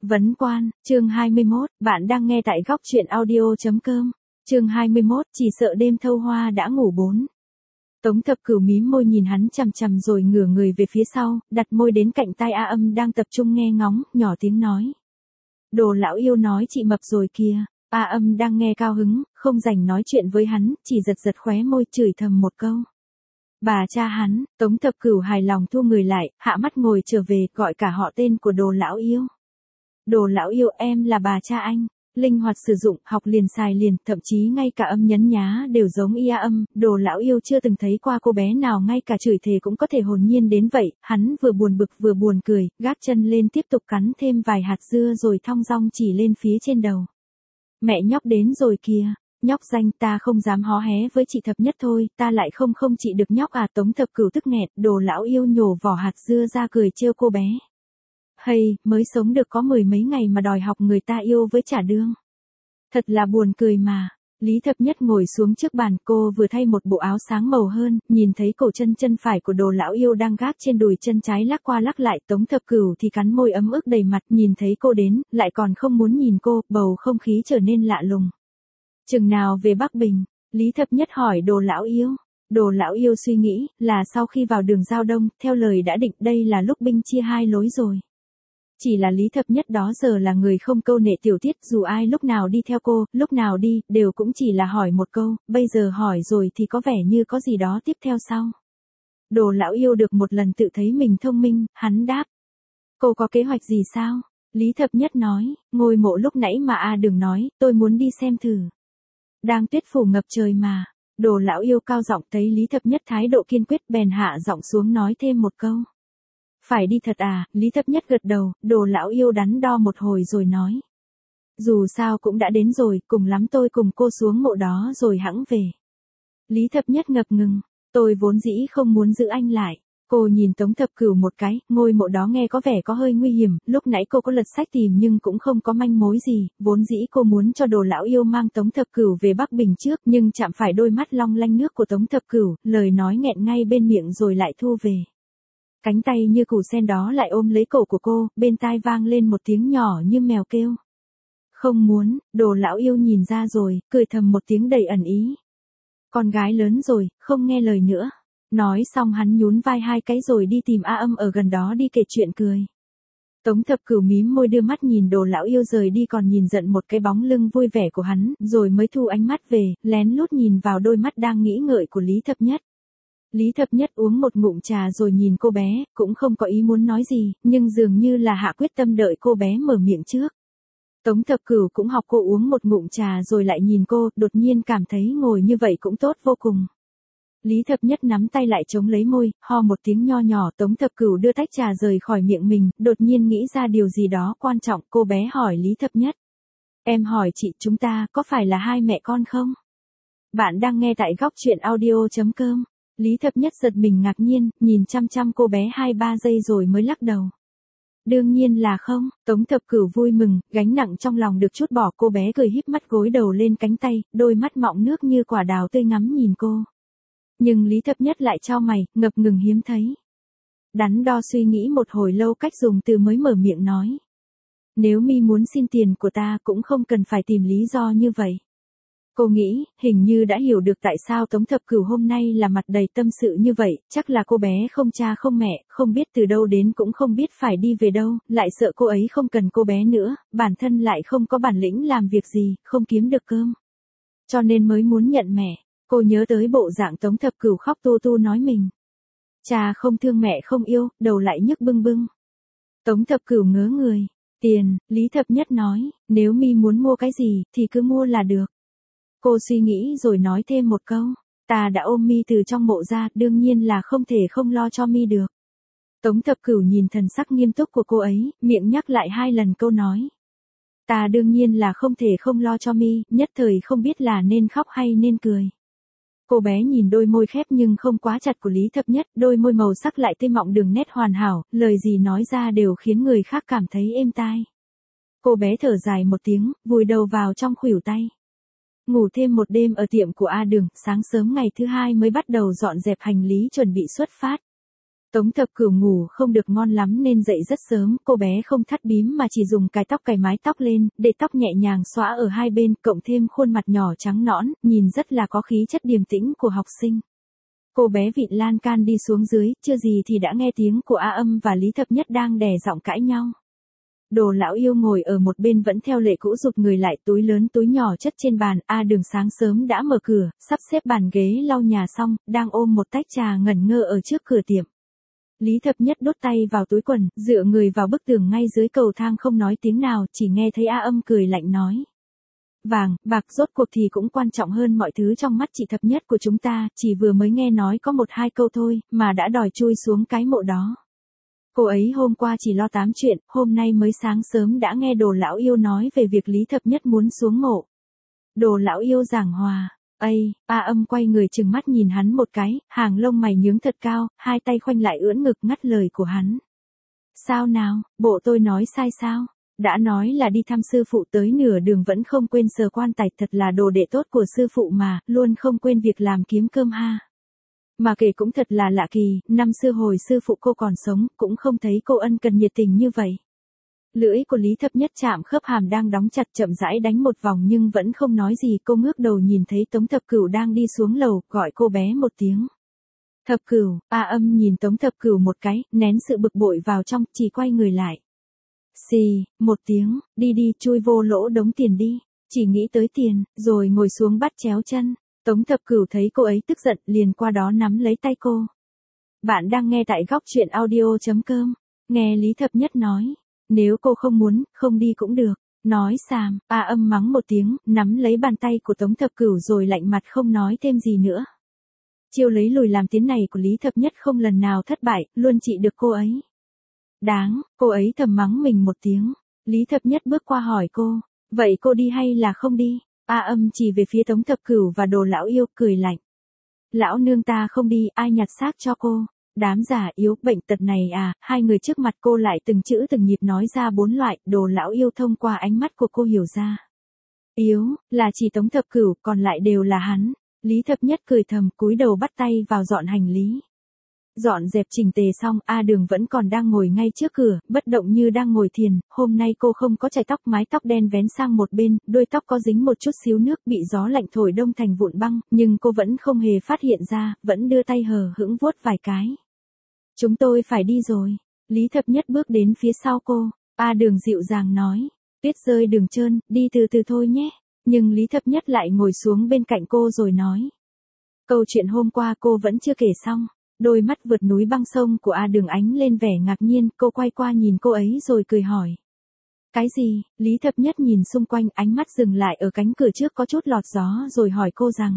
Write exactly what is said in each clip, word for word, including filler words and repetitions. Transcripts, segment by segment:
Vấn quan, chương hai mươi mốt, bạn đang nghe tại góc truyện audio.com. Chương hai mươi mốt, chỉ sợ đêm thâu hoa đã ngủ bốn. Tống Thập Cửu mím môi nhìn hắn chằm chằm rồi ngửa người về phía sau, đặt môi đến cạnh tai A Âm đang tập trung nghe ngóng, nhỏ tiếng nói. Đồ lão yêu nói chị mập rồi kìa. A Âm đang nghe cao hứng, không rảnh nói chuyện với hắn, chỉ giật giật khóe môi chửi thầm một câu. Bà cha hắn, Tống Thập Cửu hài lòng thu người lại, hạ mắt ngồi trở về, gọi cả họ tên của đồ lão yêu. Đồ lão yêu, em là bà cha anh. Linh hoạt sử dụng, học liền xài liền, thậm chí ngay cả âm nhấn nhá đều giống y A Âm. Đồ lão yêu chưa từng thấy qua cô bé nào ngay cả chửi thề cũng có thể hồn nhiên đến vậy. Hắn vừa buồn bực vừa buồn cười, gác chân lên tiếp tục cắn thêm vài hạt dưa rồi thong dong chỉ lên phía trên đầu. Mẹ nhóc đến rồi kìa. Nhóc danh, ta không dám hó hé với chị Thập Nhất thôi, ta lại không không chị được nhóc à. Tống Thập Cửu tức nghẹt, đồ lão yêu nhổ vỏ hạt dưa ra cười trêu cô bé. Hay, mới sống được có mười mấy ngày mà đòi học người ta yêu với trả đương. Thật là buồn cười mà. Lý Thập Nhất ngồi xuống trước bàn, cô vừa thay một bộ áo sáng màu hơn, nhìn thấy cổ chân chân phải của đồ lão yêu đang gác trên đùi chân trái lắc qua lắc lại. Tống Thập Cửu thì cắn môi ấm ức đầy mặt, nhìn thấy cô đến, lại còn không muốn nhìn cô, bầu không khí trở nên lạ lùng. Chừng nào về Bắc Bình? Lý Thập Nhất hỏi đồ lão yêu. Đồ lão yêu suy nghĩ, là sau khi vào đường Giao Đông, theo lời đã định đây là lúc binh chia hai lối rồi. Chỉ là Lý Thập Nhất đó giờ là người không câu nệ tiểu tiết, dù ai lúc nào đi theo cô, lúc nào đi, đều cũng chỉ là hỏi một câu, bây giờ hỏi rồi thì có vẻ như có gì đó tiếp theo sau. Đồ lão yêu được một lần tự thấy mình thông minh, hắn đáp. Cô có kế hoạch gì sao? Lý Thập Nhất nói, ngôi mộ lúc nãy mà a đừng nói, tôi muốn đi xem thử. Đang tuyết phủ ngập trời mà. Đồ lão yêu cao giọng thấy Lý Thập Nhất thái độ kiên quyết bèn hạ giọng xuống nói thêm một câu. Phải đi thật à? Lý Thập Nhất gật đầu, đồ lão yêu đắn đo một hồi rồi nói. Dù sao cũng đã đến rồi, cùng lắm tôi cùng cô xuống mộ đó rồi hẵng về. Lý Thập Nhất ngập ngừng, tôi vốn dĩ không muốn giữ anh lại. Cô nhìn Tống Thập Cửu một cái, ngôi mộ đó nghe có vẻ có hơi nguy hiểm, lúc nãy cô có lật sách tìm nhưng cũng không có manh mối gì, vốn dĩ cô muốn cho đồ lão yêu mang Tống Thập Cửu về Bắc Bình trước nhưng chạm phải đôi mắt long lanh nước của Tống Thập Cửu, lời nói nghẹn ngay bên miệng rồi lại thu về. Cánh tay như củ sen đó lại ôm lấy cổ của cô, bên tai vang lên một tiếng nhỏ như mèo kêu. Không muốn, đồ lão yêu nhìn ra rồi, cười thầm một tiếng đầy ẩn ý. Con gái lớn rồi, không nghe lời nữa. Nói xong hắn nhún vai hai cái rồi đi tìm A Âm ở gần đó đi kể chuyện cười. Tống Thập Cửu mím môi đưa mắt nhìn đồ lão yêu rời đi còn nhìn giận một cái bóng lưng vui vẻ của hắn, rồi mới thu ánh mắt về, lén lút nhìn vào đôi mắt đang nghĩ ngợi của Lý Thập Nhất. Lý Thập Nhất uống một ngụm trà rồi nhìn cô bé, cũng không có ý muốn nói gì, nhưng dường như là hạ quyết tâm đợi cô bé mở miệng trước. Tống Thập Cửu cũng học cô uống một ngụm trà rồi lại nhìn cô, đột nhiên cảm thấy ngồi như vậy cũng tốt vô cùng. Lý Thập Nhất nắm tay lại chống lấy môi, ho một tiếng nho nhỏ. Tống Thập Cửu đưa tách trà rời khỏi miệng mình, đột nhiên nghĩ ra điều gì đó quan trọng. Cô bé hỏi Lý Thập Nhất. Em hỏi chị, chúng ta có phải là hai mẹ con không? Bạn đang nghe tại góc truyện audio.com. Lý Thập Nhất giật mình ngạc nhiên, nhìn chăm chăm cô bé hai ba giây rồi mới lắc đầu. Đương nhiên là không. Tống Thập Cửu vui mừng, gánh nặng trong lòng được trút bỏ. Cô bé cười híp mắt gối đầu lên cánh tay, đôi mắt mọng nước như quả đào tươi ngắm nhìn cô. Nhưng Lý Thập Nhất lại chau mày, ngập ngừng hiếm thấy. Đắn đo suy nghĩ một hồi lâu cách dùng từ mới mở miệng nói. Nếu mi muốn xin tiền của ta cũng không cần phải tìm lý do như vậy. Cô nghĩ, hình như đã hiểu được tại sao Tống Thập Cửu hôm nay là mặt đầy tâm sự như vậy, chắc là cô bé không cha không mẹ, không biết từ đâu đến cũng không biết phải đi về đâu, lại sợ cô ấy không cần cô bé nữa, bản thân lại không có bản lĩnh làm việc gì, không kiếm được cơm. Cho nên mới muốn nhận mẹ. Cô nhớ tới bộ dạng Tống Thập Cửu khóc tu tu nói mình. Cha không thương mẹ không yêu, đầu lại nhức bưng bưng. Tống Thập Cửu ngớ người. Tiền, Lý Thập Nhất nói, nếu mi muốn mua cái gì, thì cứ mua là được. Cô suy nghĩ rồi nói thêm một câu. Ta đã ôm mi từ trong mộ ra, đương nhiên là không thể không lo cho mi được. Tống Thập Cửu nhìn thần sắc nghiêm túc của cô ấy, miệng nhắc lại hai lần câu nói. Ta đương nhiên là không thể không lo cho mi, nhất thời không biết là nên khóc hay nên cười. Cô bé nhìn đôi môi khép nhưng không quá chặt của Lý Thập Nhất, đôi môi màu sắc lại tươi mọng đường nét hoàn hảo, lời gì nói ra đều khiến người khác cảm thấy êm tai. Cô bé thở dài một tiếng, vùi đầu vào trong khuỷu tay. Ngủ thêm một đêm ở tiệm của A Đường, sáng sớm ngày thứ hai mới bắt đầu dọn dẹp hành lý chuẩn bị xuất phát. Tống Thập Cửu ngủ không được ngon lắm nên dậy rất sớm, cô bé không thắt bím mà chỉ dùng cái tóc cài mái tóc lên, để tóc nhẹ nhàng xõa ở hai bên, cộng thêm khuôn mặt nhỏ trắng nõn, nhìn rất là có khí chất điềm tĩnh của học sinh. Cô bé vịn lan can đi xuống dưới, chưa gì thì đã nghe tiếng của A Âm và Lý Thập Nhất đang đè giọng cãi nhau. Đồ lão yêu ngồi ở một bên vẫn theo lệ cũ rụt người lại, túi lớn túi nhỏ chất trên bàn. A Đường sáng sớm đã mở cửa, sắp xếp bàn ghế lau nhà xong, đang ôm một tách trà ngẩn ngơ ở trước cửa tiệm. Lý Thập Nhất đút tay vào túi quần, dựa người vào bức tường ngay dưới cầu thang không nói tiếng nào, chỉ nghe thấy A Âm cười lạnh nói. Vàng, bạc rốt cuộc thì cũng quan trọng hơn mọi thứ trong mắt chị Thập Nhất của chúng ta, chỉ vừa mới nghe nói có một hai câu thôi, mà đã đòi chui xuống cái mộ đó. Cô ấy hôm qua chỉ lo tám chuyện, hôm nay mới sáng sớm đã nghe Đồ lão yêu nói về việc Lý Thập Nhất muốn xuống mộ. Đồ lão yêu giảng hòa. Ây, A Âm quay người trừng mắt nhìn hắn một cái, hàng lông mày nhướng thật cao, hai tay khoanh lại ưỡn ngực ngắt lời của hắn. Sao nào, bộ tôi nói sai sao? Đã nói là đi thăm sư phụ tới nửa đường vẫn không quên sờ quan tài, thật là đồ đệ tốt của sư phụ mà, luôn không quên việc làm kiếm cơm ha. Mà kể cũng thật là lạ kỳ, năm xưa hồi sư phụ cô còn sống, cũng không thấy cô ân cần nhiệt tình như vậy. Lưỡi của Lý Thập Nhất chạm khớp hàm đang đóng chặt chậm rãi đánh một vòng nhưng vẫn không nói gì, cô ngước đầu nhìn thấy Tống Thập Cửu đang đi xuống lầu, gọi cô bé một tiếng. Thập Cửu, A Âm nhìn Tống Thập Cửu một cái, nén sự bực bội vào trong, chỉ quay người lại. Xì, một tiếng, đi đi, chui vô lỗ đống tiền đi, chỉ nghĩ tới tiền, rồi ngồi xuống bắt chéo chân. Tống Thập Cửu thấy cô ấy tức giận, liền qua đó nắm lấy tay cô. Bạn đang nghe tại góc truyện audio chấm com, nghe Lý Thập Nhất nói. Nếu cô không muốn, không đi cũng được. Nói xàm, A Âm mắng một tiếng, nắm lấy bàn tay của Tống Thập Cửu rồi lạnh mặt không nói thêm gì nữa. Chiêu lấy lùi làm tiến này của Lý Thập Nhất không lần nào thất bại, luôn trị được cô ấy. Đáng, cô ấy thầm mắng mình một tiếng. Lý Thập Nhất bước qua hỏi cô, vậy cô đi hay là không đi? A Âm chỉ về phía Tống Thập Cửu và Đồ lão yêu, cười lạnh. Lão nương ta không đi, ai nhặt xác cho cô? Đám già yếu, bệnh tật này à? Hai người trước mặt cô lại từng chữ từng nhịp nói ra bốn loại. Đồ lão yêu thông qua ánh mắt của cô hiểu ra. Yếu, là chỉ Tống Thập Cửu, còn lại đều là hắn. Lý Thập Nhất cười thầm, cúi đầu bắt tay vào dọn hành lý. Dọn dẹp chỉnh tề xong, A Đường vẫn còn đang ngồi ngay trước cửa, bất động như đang ngồi thiền. Hôm nay cô không có chải tóc, mái tóc đen vén sang một bên, đuôi tóc có dính một chút xíu nước, bị gió lạnh thổi đông thành vụn băng, nhưng cô vẫn không hề phát hiện ra, vẫn đưa tay hờ hững vuốt vài cái. Chúng tôi phải đi rồi. Lý Thập Nhất bước đến phía sau cô. A Đường dịu dàng nói. Tuyết rơi đường trơn, đi từ từ thôi nhé. Nhưng Lý Thập Nhất lại ngồi xuống bên cạnh cô rồi nói. Câu chuyện hôm qua cô vẫn chưa kể xong. Đôi mắt vượt núi băng sông của A Đường ánh lên vẻ ngạc nhiên, cô quay qua nhìn cô ấy rồi cười hỏi. Cái gì? Lý Thập Nhất nhìn xung quanh, ánh mắt dừng lại ở cánh cửa trước có chút lọt gió rồi hỏi cô rằng.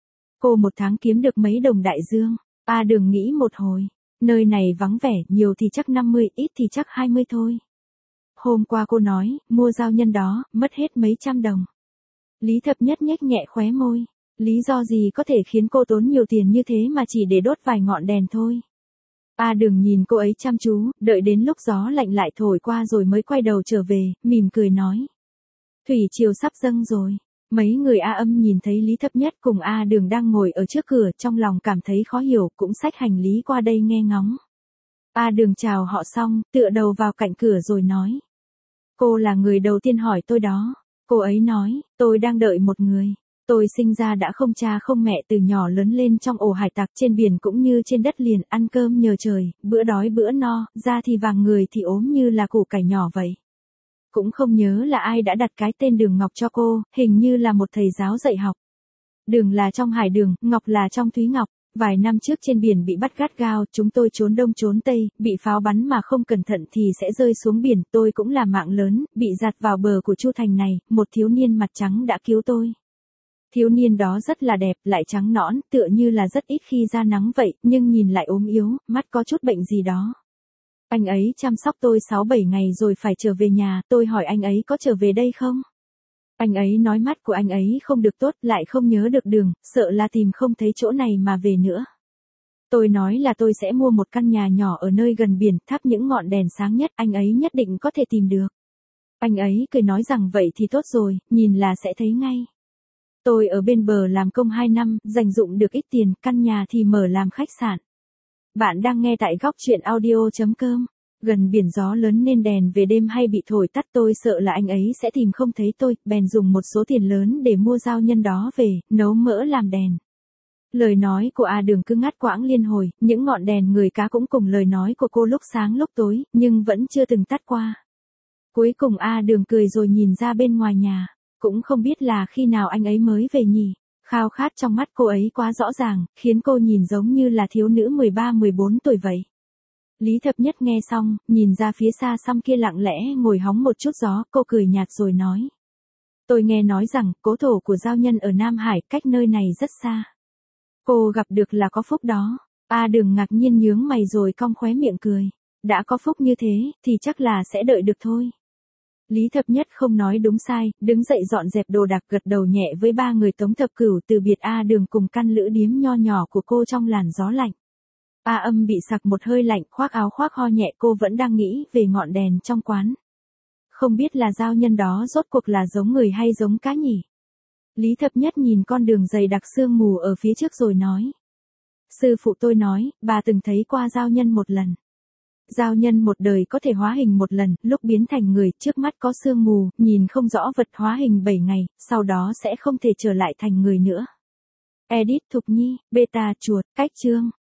Cô một tháng kiếm được mấy đồng đại dương? A Đường nghĩ một hồi. Nơi này vắng vẻ, nhiều thì chắc năm mươi, ít thì chắc hai mươi thôi. Hôm qua cô nói, mua giao nhân đó, mất hết mấy trăm đồng. Lý Thập Nhất nhếch nhẹ khóe môi. Lý do gì có thể khiến cô tốn nhiều tiền như thế mà chỉ để đốt vài ngọn đèn thôi. A Đường nhìn cô ấy chăm chú, đợi đến lúc gió lạnh lại thổi qua rồi mới quay đầu trở về, mỉm cười nói. Thủy triều sắp dâng rồi. Mấy người A Âm nhìn thấy Lý Thập Nhất cùng A Đường đang ngồi ở trước cửa, trong lòng cảm thấy khó hiểu, cũng xách hành lý qua đây nghe ngóng. A Đường chào họ xong, tựa đầu vào cạnh cửa rồi nói. Cô là người đầu tiên hỏi tôi đó. Cô ấy nói, tôi đang đợi một người. Tôi sinh ra đã không cha không mẹ, từ nhỏ lớn lên trong ổ hải tặc, trên biển cũng như trên đất liền, ăn cơm nhờ trời, bữa đói bữa no, da thì vàng người thì ốm như là củ cải nhỏ vậy. Cũng không nhớ là ai đã đặt cái tên Đường Ngọc cho cô, hình như là một thầy giáo dạy học. Đường là trong hải đường, Ngọc là trong thúy ngọc. Vài năm trước trên biển bị bắt gắt gao, chúng tôi trốn đông trốn tây, bị pháo bắn mà không cẩn thận thì sẽ rơi xuống biển, tôi cũng là mạng lớn, bị giạt vào bờ của Chu Thành này, một thiếu niên mặt trắng đã cứu tôi. Thiếu niên đó rất là đẹp, lại trắng nõn, tựa như là rất ít khi ra nắng vậy, nhưng nhìn lại ốm yếu, mắt có chút bệnh gì đó. Anh ấy chăm sóc tôi sáu bảy ngày rồi phải trở về nhà, tôi hỏi anh ấy có trở về đây không? Anh ấy nói mắt của anh ấy không được tốt, lại không nhớ được đường, sợ là tìm không thấy chỗ này mà về nữa. Tôi nói là tôi sẽ mua một căn nhà nhỏ ở nơi gần biển, thắp những ngọn đèn sáng nhất, anh ấy nhất định có thể tìm được. Anh ấy cười nói rằng vậy thì tốt rồi, nhìn là sẽ thấy ngay. Tôi ở bên bờ làm công hai năm, dành dụm được ít tiền, căn nhà thì mở làm khách sạn. Bạn đang nghe tại góc chuyện audio chấm com. Gần biển gió lớn nên đèn về đêm hay bị thổi tắt, tôi sợ là anh ấy sẽ tìm không thấy tôi, bèn dùng một số tiền lớn để mua dao nhân đó về, nấu mỡ làm đèn. Lời nói của A Đường cứ ngắt quãng liên hồi, những ngọn đèn người cá cũng cùng lời nói của cô lúc sáng lúc tối, nhưng vẫn chưa từng tắt qua. Cuối cùng A Đường cười rồi nhìn ra bên ngoài nhà, cũng không biết là khi nào anh ấy mới về nhỉ. Khao khát trong mắt cô ấy quá rõ ràng, khiến cô nhìn giống như là thiếu nữ mười ba mười bốn tuổi vậy. Lý Thập Nhất nghe xong, nhìn ra phía xa xăm kia lặng lẽ ngồi hóng một chút gió, cô cười nhạt rồi nói. Tôi nghe nói rằng, cố thổ của giao nhân ở Nam Hải, cách nơi này rất xa. Cô gặp được là có phúc đó. A Đường ngạc nhiên nhướng mày rồi cong khóe miệng cười. Đã có phúc như thế, thì chắc là sẽ đợi được thôi. Lý Thập Nhất không nói đúng sai, đứng dậy dọn dẹp đồ đạc, gật đầu nhẹ với ba người Tống Thập Cửu từ biệt A Đường cùng căn lữ điếm nho nhỏ của cô trong làn gió lạnh. A Âm bị sặc một hơi lạnh, khoác áo khoác ho nhẹ, cô vẫn đang nghĩ về ngọn đèn trong quán. Không biết là giao nhân đó rốt cuộc là giống người hay giống cá nhỉ? Lý Thập Nhất nhìn con đường dày đặc sương mù ở phía trước rồi nói. Sư phụ tôi nói, bà từng thấy qua giao nhân một lần. Giao nhân một đời có thể hóa hình một lần, lúc biến thành người, trước mắt có sương mù, nhìn không rõ vật, hóa hình bảy ngày, sau đó sẽ không thể trở lại thành người nữa. Edit Thục Nhi, Beta chuột, cách chương.